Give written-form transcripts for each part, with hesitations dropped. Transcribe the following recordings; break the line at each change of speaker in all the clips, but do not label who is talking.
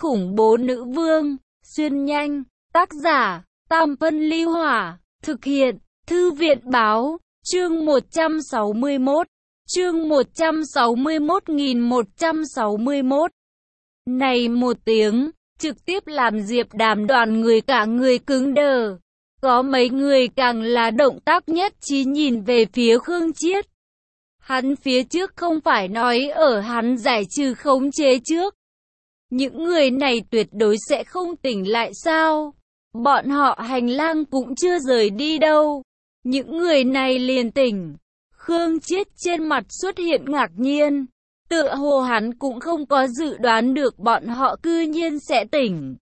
khủng bố nữ vương, xuyên nhanh, tác giả, Tam Phân Ly Hỏa, thực hiện, Thư viện Báo, chương 161, chương 161.161. Này một tiếng, trực tiếp làm Diệp Đàm đoàn người cả người cứng đờ. Có mấy người càng là động tác nhất trí nhìn về phía Khương Chiết. Hắn phía trước không phải nói ở hắn giải trừ khống chế trước. Những người này tuyệt đối sẽ không tỉnh lại sao? Bọn họ hành lang cũng chưa rời đi đâu. Những người này liền tỉnh. Khương Chiết trên mặt xuất hiện ngạc nhiên. Tựa hồ hắn cũng không có dự đoán được bọn họ cư nhiên sẽ tỉnh.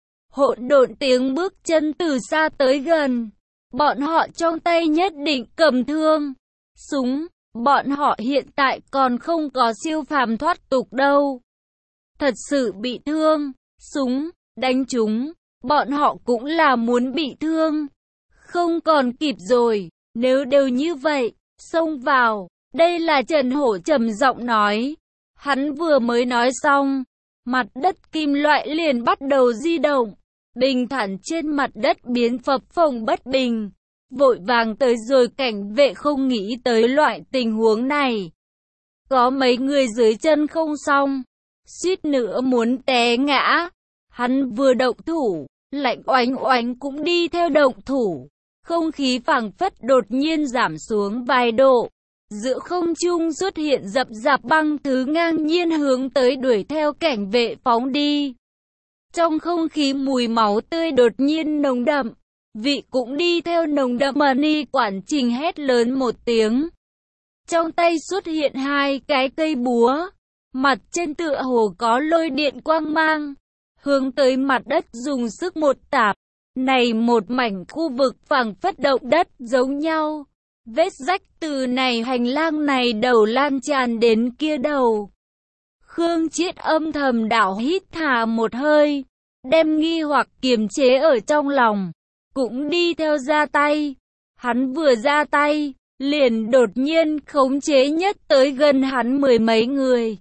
Hỗn độn tiếng bước chân từ xa tới gần. Bọn họ trong tay nhất định cầm thương, súng. Bọn họ hiện tại còn không có siêu phàm thoát tục đâu. Thật sự bị thương, súng, đánh chúng, bọn họ cũng là muốn bị thương. Không còn kịp rồi, nếu đều như vậy, xông vào. Đây là Trần Hổ trầm giọng nói. Hắn vừa mới nói xong, mặt đất kim loại liền bắt đầu di động. Bình thản trên mặt đất biến phập phồng bất bình. Vội vàng tới rồi cảnh vệ không nghĩ tới loại tình huống này. Có mấy người dưới chân không xong, suýt nữa muốn té ngã. Hắn vừa động thủ, Lạnh Oánh Oánh cũng đi theo động thủ. Không khí phảng phất đột nhiên giảm xuống vài độ. Giữa không trung xuất hiện rậm rạp băng thứ ngang nhiên hướng tới đuổi theo cảnh vệ phóng đi. Trong không khí mùi máu tươi đột nhiên nồng đậm. Vị cũng đi theo nồng đậm. Ni quản trình hét lớn một tiếng. Trong tay xuất hiện hai cái cây búa. Mặt trên tựa hồ có lôi điện quang mang. Hướng tới mặt đất dùng sức một tạp. Này một mảnh khu vực phảng phất động đất giống nhau. Vết rách từ này hành lang này đầu lan tràn đến kia đầu. Khương Chiết âm thầm đảo hít thả một hơi. Đem nghi hoặc kiềm chế ở trong lòng. Cũng đi theo ra tay. Hắn vừa ra tay, liền đột nhiên khống chế nhất tới gần hắn mười mấy người.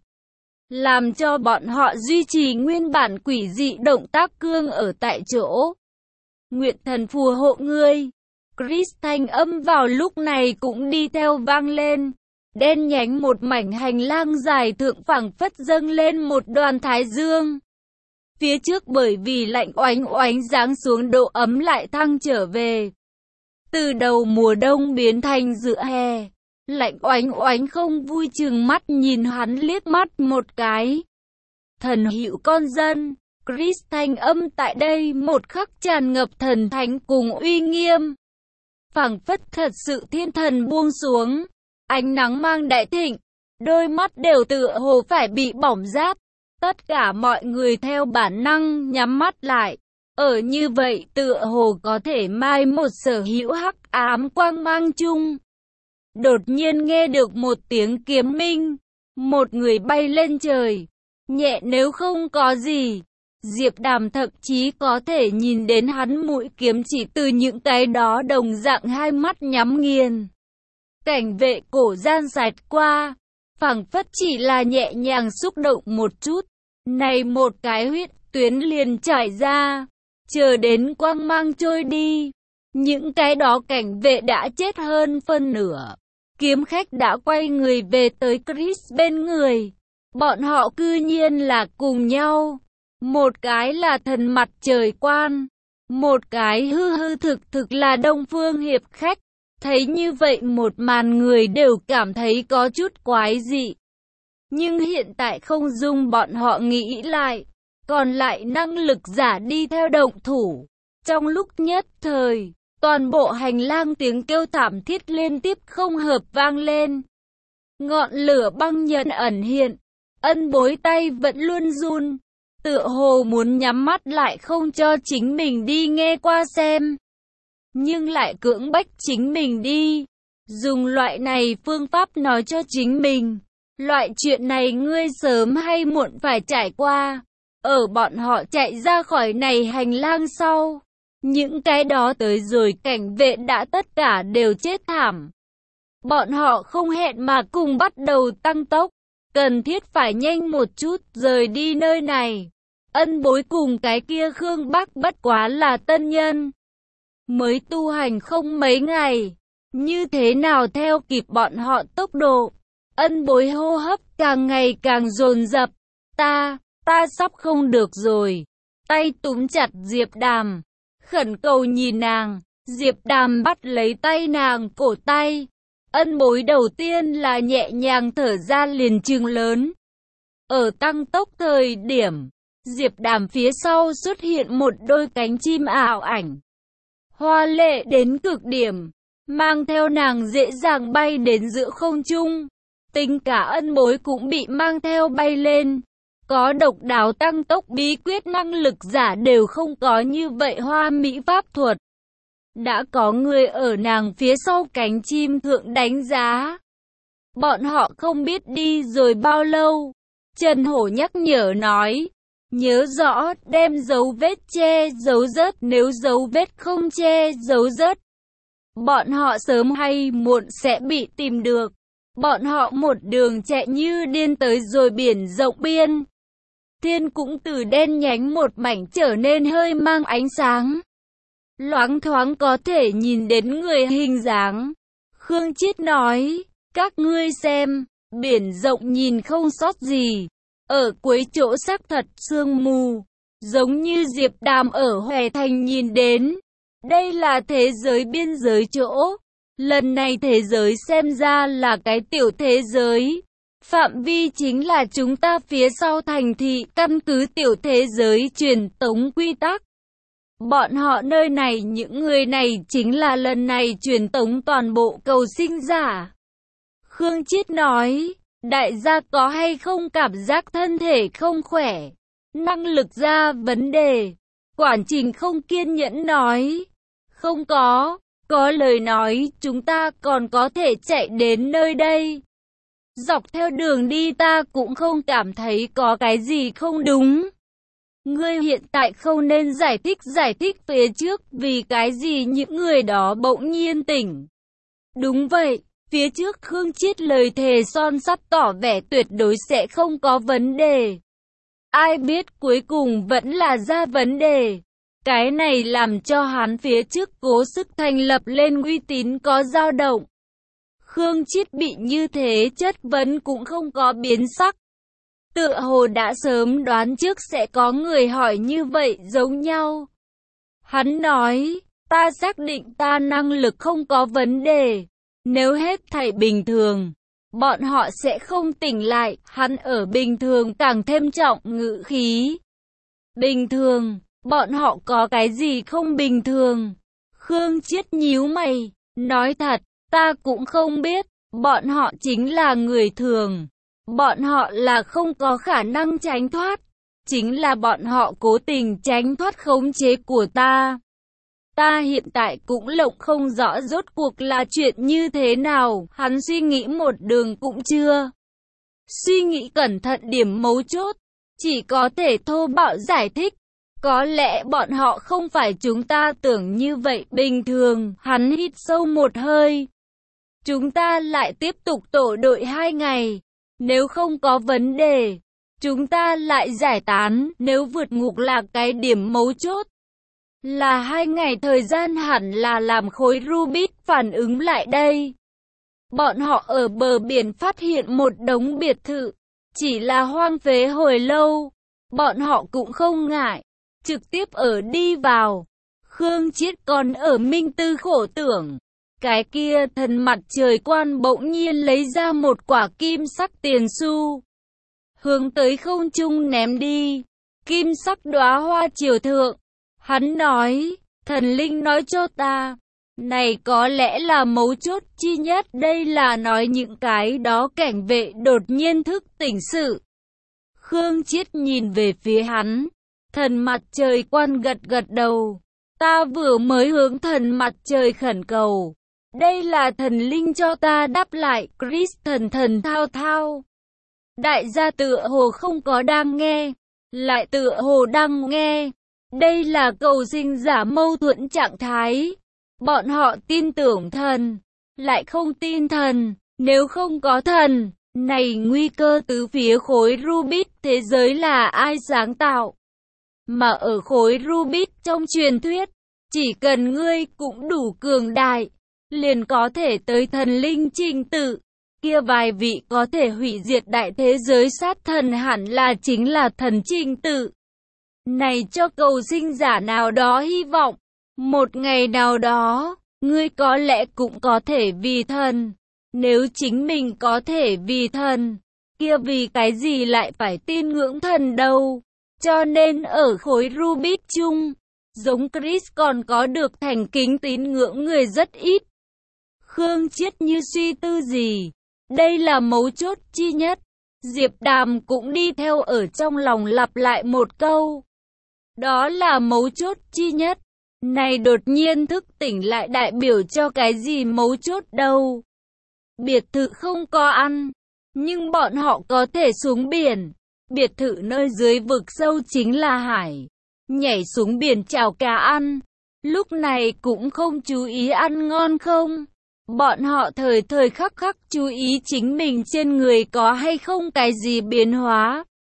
Làm cho bọn họ duy trì nguyên bản quỷ dị động tác cương ở tại chỗ. Nguyệt thần phù hộ ngươi. Chris thanh âm vào lúc này cũng đi theo vang lên. Đen nhánh một mảnh hành lang dài thượng phảng phất dâng lên một đoàn thái dương. Phía trước bởi vì Lạnh Oánh Oánh giáng xuống độ ấm lại thăng trở về. Từ đầu mùa đông biến thành giữa hè. Lạnh Oánh Oánh không vui chừng mắt nhìn hắn liếc mắt một cái. Thần hữu con dân. Chris thanh âm tại đây một khắc tràn ngập thần thánh cùng uy nghiêm. Phảng phất thật sự thiên thần buông xuống. Ánh nắng mang đại thịnh. Đôi mắt đều tựa hồ phải bị bỏng rát. Tất cả mọi người theo bản năng nhắm mắt lại. Ở như vậy tựa hồ có thể mai một sở hữu hắc ám quang mang chung. Đột nhiên nghe được một tiếng kiếm minh. Một người bay lên trời. Nhẹ nếu không có gì. Diệp Đàm thậm chí có thể nhìn đến hắn mũi kiếm chỉ từ những cái đó đồng dạng hai mắt nhắm nghiền. Cảnh vệ cổ gian xẹt qua. Phảng phất chỉ là nhẹ nhàng xúc động một chút. Này một cái huyết tuyến liền trải ra. Chờ đến quang mang trôi đi. Những cái đó cảnh vệ đã chết hơn phân nửa. Kiếm khách đã quay người về tới Chris bên người. Bọn họ cư nhiên là cùng nhau. Một cái là thần mặt trời quan. Một cái hư thực là Đông Phương hiệp khách. Thấy như vậy một màn người đều cảm thấy có chút quái dị. Nhưng hiện tại không dung bọn họ nghĩ lại. Còn lại năng lực giả đi theo động thủ. Trong lúc nhất thời, toàn bộ hành lang tiếng kêu thảm thiết liên tiếp không hợp vang lên. Ngọn lửa băng nhận ẩn hiện. Ân Bối tay vẫn luôn run. Tựa hồ muốn nhắm mắt lại không cho chính mình đi nghe qua xem. Nhưng lại cưỡng bách chính mình đi. Dùng loại này phương pháp nói cho chính mình. Loại chuyện này ngươi sớm hay muộn phải trải qua. Ở bọn họ chạy ra khỏi này hành lang sau. Những cái đó tới rồi cảnh vệ đã tất cả đều chết thảm. Bọn họ không hẹn mà cùng bắt đầu tăng tốc. Cần thiết phải nhanh một chút rời đi nơi này. Ân Bối cùng cái kia Khương Bắc bất quá là tân nhân, mới tu hành không mấy ngày, như thế nào theo kịp bọn họ tốc độ. Ân Bối hô hấp càng ngày càng dồn dập. Ta sắp không được rồi. Tay túm chặt Diệp Đàm, khẩn cầu nhìn nàng. Diệp Đàm bắt lấy tay nàng cổ tay. Ân Bối đầu tiên là nhẹ nhàng thở ra liền trừng lớn. Ở tăng tốc thời điểm, Diệp Đàm phía sau xuất hiện một đôi cánh chim ảo ảnh, hoa lệ đến cực điểm, mang theo nàng dễ dàng bay đến giữa không trung. Tính cả Ân Bối cũng bị mang theo bay lên. Có độc đáo tăng tốc bí quyết năng lực giả đều không có như vậy hoa mỹ pháp thuật. Đã có người ở nàng phía sau cánh chim thượng đánh giá. Bọn họ không biết đi rồi bao lâu. Trần Hổ nhắc nhở nói, nhớ rõ đem dấu vết che giấu rớt, nếu dấu vết không che giấu rớt, bọn họ sớm hay muộn sẽ bị tìm được. Bọn họ một đường chạy như điên tới rồi biển rộng biên. Thiên cũng từ đen nhánh một mảnh trở nên hơi mang ánh sáng. Loáng thoáng có thể nhìn đến người hình dáng. Khương Chiết nói, các ngươi xem, biển rộng nhìn không sót gì. Ở cuối chỗ sắc thật sương mù, giống như Diệp Đàm ở Hoè Thành nhìn đến. Đây là thế giới biên giới chỗ. Lần này thế giới xem ra là cái tiểu thế giới. Phạm vi chính là chúng ta phía sau thành thị, căn cứ tiểu thế giới truyền tống quy tắc. Bọn họ nơi này, những người này chính là lần này truyền tống toàn bộ cầu sinh giả. Khương Chiết nói, đại gia có hay không cảm giác thân thể không khỏe, năng lực ra vấn đề? Quản Trình không kiên nhẫn nói, không có lời nói chúng ta còn có thể chạy đến nơi đây. Dọc theo đường đi ta cũng không cảm thấy có cái gì không đúng. Ngươi hiện tại không nên giải thích phía trước vì cái gì những người đó bỗng nhiên tỉnh. Đúng vậy, phía trước Khương Chiết lời thề son sắt tỏ vẻ tuyệt đối sẽ không có vấn đề. Ai biết cuối cùng vẫn là ra vấn đề. Cái này làm cho hắn phía trước cố sức thành lập lên uy tín có dao động. Khương Chiết bị như thế chất vấn cũng không có biến sắc. Tựa hồ đã sớm đoán trước sẽ có người hỏi như vậy giống nhau. Hắn nói, ta xác định ta năng lực không có vấn đề. Nếu hết thảy bình thường, bọn họ sẽ không tỉnh lại. Hắn ở bình thường càng thêm trọng ngữ khí. Bình thường, bọn họ có cái gì không bình thường? Khương Chiết nhíu mày, nói thật, ta cũng không biết. Bọn họ chính là người thường. Bọn họ là không có khả năng tránh thoát. Chính là bọn họ cố tình tránh thoát khống chế của ta. Ta hiện tại cũng lộng không rõ rốt cuộc là chuyện như thế nào. Hắn suy nghĩ một đường cũng chưa suy nghĩ cẩn thận điểm mấu chốt. Chỉ có thể thô bạo giải thích. Có lẽ bọn họ không phải chúng ta tưởng như vậy bình thường. Hắn hít sâu một hơi. Chúng ta lại tiếp tục tổ đội 2 ngày. Nếu không có vấn đề, chúng ta lại giải tán. Nếu vượt ngục là cái điểm mấu chốt, là 2 ngày thời gian hẳn là làm khối Rubik phản ứng lại đây. Bọn họ ở bờ biển phát hiện một đống biệt thự, chỉ là hoang phế hồi lâu. Bọn họ cũng không ngại, trực tiếp ở đi vào. Khương Chiết còn ở minh tư khổ tưởng. Cái kia thần mặt trời quan bỗng nhiên lấy ra một quả kim sắc tiền xu, hướng tới không trung ném đi. Kim sắc đóa hoa triều thượng. Hắn nói, thần linh nói cho ta, này có lẽ là mấu chốt chi nhất. Đây là nói những cái đó cảnh vệ đột nhiên thức tỉnh sự. Khương Chiết nhìn về phía hắn. Thần mặt trời quan gật gật đầu. Ta vừa mới hướng thần mặt trời khẩn cầu. Đây là thần linh cho ta đáp lại. Chris thần thao thao. Đại gia tựa hồ không có đang nghe, lại tựa hồ đang nghe. Đây là cầu sinh giả mâu thuẫn trạng thái. Bọn họ tin tưởng thần, lại không tin thần. Nếu không có thần, này nguy cơ tứ phía khối Rubik thế giới là ai sáng tạo? Mà ở khối Rubik trong truyền thuyết, chỉ cần ngươi cũng đủ cường đại, liền có thể tới thần linh trình tự. Kia vài vị có thể hủy diệt đại thế giới sát thần hẳn là chính là thần trình tự. Này cho cầu sinh giả nào đó hy vọng, một ngày nào đó, ngươi có lẽ cũng có thể vì thần. Nếu chính mình có thể vì thần, kia vì cái gì lại phải tin ngưỡng thần đâu. Cho nên ở khối Rubik chung, giống Chris còn có được thành kính tín ngưỡng người rất ít. Khương Triết như suy tư gì? Đây là mấu chốt chi nhất. Diệp Đàm cũng đi theo ở trong lòng lặp lại một câu. Đó là mấu chốt chi nhất. Này đột nhiên thức tỉnh lại đại biểu cho cái gì mấu chốt đâu. Biệt thự không có ăn, nhưng bọn họ có thể xuống biển. Biệt thự nơi dưới vực sâu chính là hải. Nhảy xuống biển chào cá ăn. Lúc này cũng không chú ý ăn ngon không. Bọn họ thời thời khắc khắc chú ý chính mình trên người có hay không cái gì biến hóa.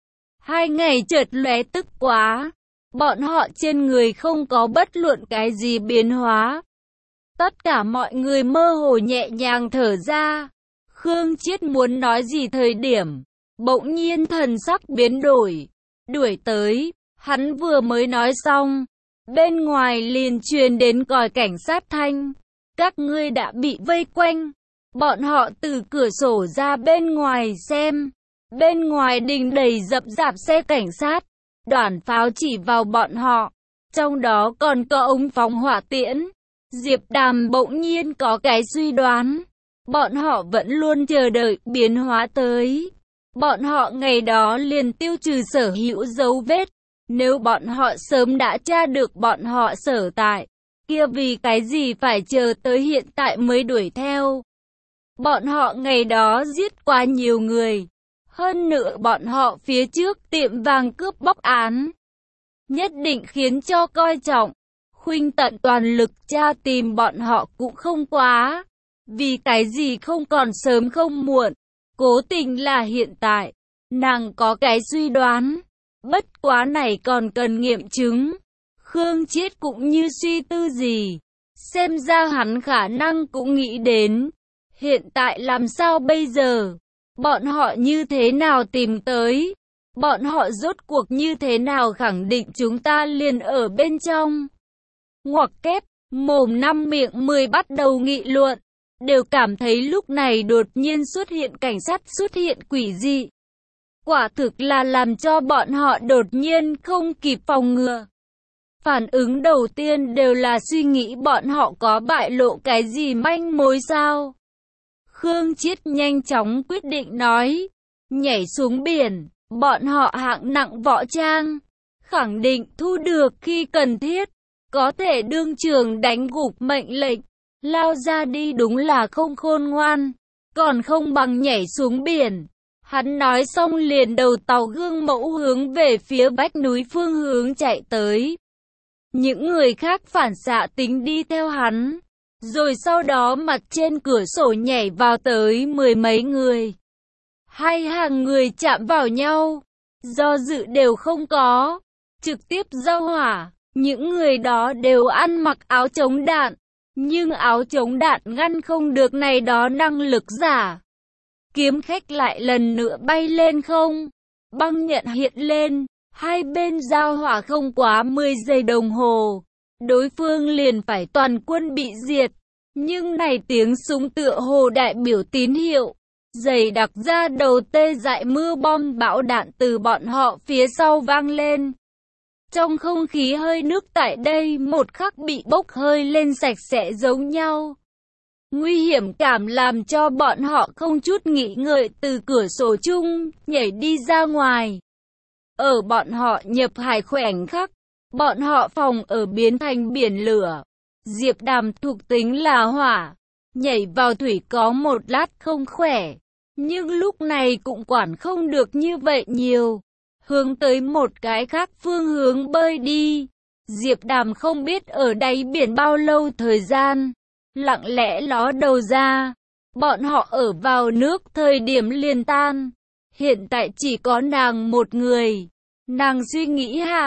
2 ngày chợt lóe tức quá. Bọn họ trên người không có bất luận cái gì biến hóa. Tất cả mọi người mơ hồ nhẹ nhàng thở ra. Khương Triết muốn nói gì thời điểm, bỗng nhiên thần sắc biến đổi. Đuổi tới, hắn vừa mới nói xong, bên ngoài liền truyền đến còi cảnh sát thanh. Các ngươi đã bị vây quanh. Bọn họ từ cửa sổ ra bên ngoài xem. Bên ngoài đình đầy rậm rạp xe cảnh sát. Đoàn pháo chỉ vào bọn họ. Trong đó còn có ống phóng hỏa tiễn. Diệp Đàm bỗng nhiên có cái suy đoán. Bọn họ vẫn luôn chờ đợi biến hóa tới. Bọn họ ngày đó liền tiêu trừ sở hữu dấu vết. Nếu bọn họ sớm đã tra được bọn họ sở tại, kia vì cái gì phải chờ tới hiện tại mới đuổi theo. Bọn họ ngày đó giết quá nhiều người. Hơn nữa bọn họ phía trước tiệm vàng cướp bóc án. Nhất định khiến cho coi trọng. Khuynh tận toàn lực tra tìm bọn họ cũng không quá. Vì cái gì không còn sớm không muộn. Cố tình là hiện tại. Nàng có cái suy đoán. Bất quá này còn cần nghiệm chứng. Khương Triết cũng như suy tư gì. Xem ra hắn khả năng cũng nghĩ đến. Hiện tại làm sao bây giờ? Bọn họ như thế nào tìm tới? Bọn họ rốt cuộc như thế nào khẳng định chúng ta liền ở bên trong? Ngoặc kép, mồm 5 miệng 10 bắt đầu nghị luận. Đều cảm thấy lúc này đột nhiên xuất hiện cảnh sát xuất hiện quỷ dị. Quả thực là làm cho bọn họ đột nhiên không kịp phòng ngừa. Phản ứng đầu tiên đều là suy nghĩ bọn họ có bại lộ cái gì manh mối sao. Khương Triết nhanh chóng quyết định nói. Nhảy xuống biển, bọn họ hạng nặng võ trang. Khẳng định thu được khi cần thiết. Có thể đương trường đánh gục mệnh lệnh. Lao ra đi đúng là không khôn ngoan. Còn không bằng nhảy xuống biển. Hắn nói xong liền đầu tàu gương mẫu hướng về phía vách núi phương hướng chạy tới. Những người khác phản xạ tính đi theo hắn. Rồi sau đó mặt trên cửa sổ nhảy vào tới 10 mấy người. 2 hàng người chạm vào nhau. Do dự đều không có. Trực tiếp giao hỏa. Những người đó đều ăn mặc áo chống đạn. Nhưng áo chống đạn ngăn không được này đó năng lực giả. Kiếm khách lại lần nữa bay lên không. Băng nhận hiện lên. Hai bên giao hỏa không quá 10 giây đồng hồ. Đối phương liền phải toàn quân bị diệt. Nhưng này tiếng súng tựa hồ đại biểu tín hiệu. Dày đặc ra đầu tê dại mưa bom bão đạn từ bọn họ phía sau vang lên. Trong không khí hơi nước tại đây một khắc bị bốc hơi lên sạch sẽ giống nhau. Nguy hiểm cảm làm cho bọn họ không chút nghĩ ngợi từ cửa sổ chung nhảy đi ra ngoài. Ở bọn họ nhập hải khoảnh khắc, bọn họ phòng ở biến thành biển lửa. Diệp Đàm thuộc tính là hỏa, nhảy vào thủy có một lát không khỏe. Nhưng lúc này cũng quản không được như vậy nhiều. Hướng tới một cái khác phương hướng bơi đi. Diệp Đàm không biết ở đáy biển bao lâu thời gian. Lặng lẽ ló đầu ra. Bọn họ ở vào nước thời điểm liền tan. Hiện tại chỉ có nàng một người. Nàng suy nghĩ hạ,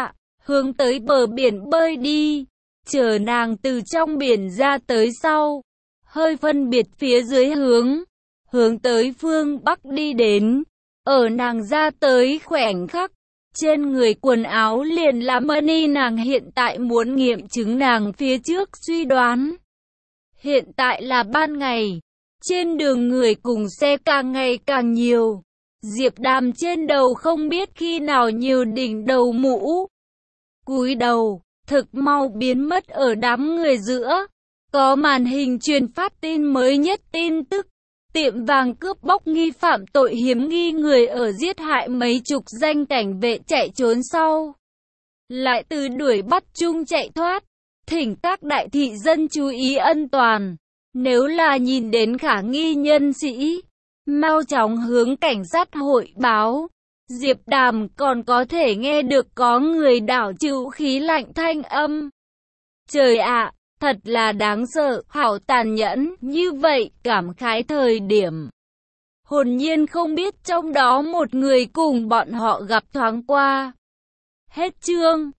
hướng tới bờ biển bơi đi, chờ nàng từ trong biển ra tới sau, hơi phân biệt phía dưới hướng tới phương Bắc đi đến, ở nàng ra tới khoảnh khắc, trên người quần áo liền là money nàng hiện tại muốn nghiệm chứng nàng phía trước suy đoán. Hiện tại là ban ngày, trên đường người cùng xe càng ngày càng nhiều, Diệp Đàm trên đầu không biết khi nào nhiều đỉnh đầu mũ. Cúi đầu, thực mau biến mất ở đám người giữa, có màn hình truyền phát tin mới nhất tin tức. Tiệm vàng cướp bóc nghi phạm tội hiếm nghi người ở giết hại mấy chục danh cảnh vệ chạy trốn sau, lại từ đuổi bắt chung chạy thoát. Thỉnh các đại thị dân chú ý an toàn. Nếu là nhìn đến khả nghi nhân sĩ, mau chóng hướng cảnh sát hội báo. Diệp Đàm còn có thể nghe được có người đảo chịu khí lạnh thanh âm. Trời ạ! Thật là đáng sợ, hảo tàn nhẫn, như vậy, cảm khái thời điểm. Hồn nhiên không biết trong đó một người cùng bọn họ gặp thoáng qua. Hết chương.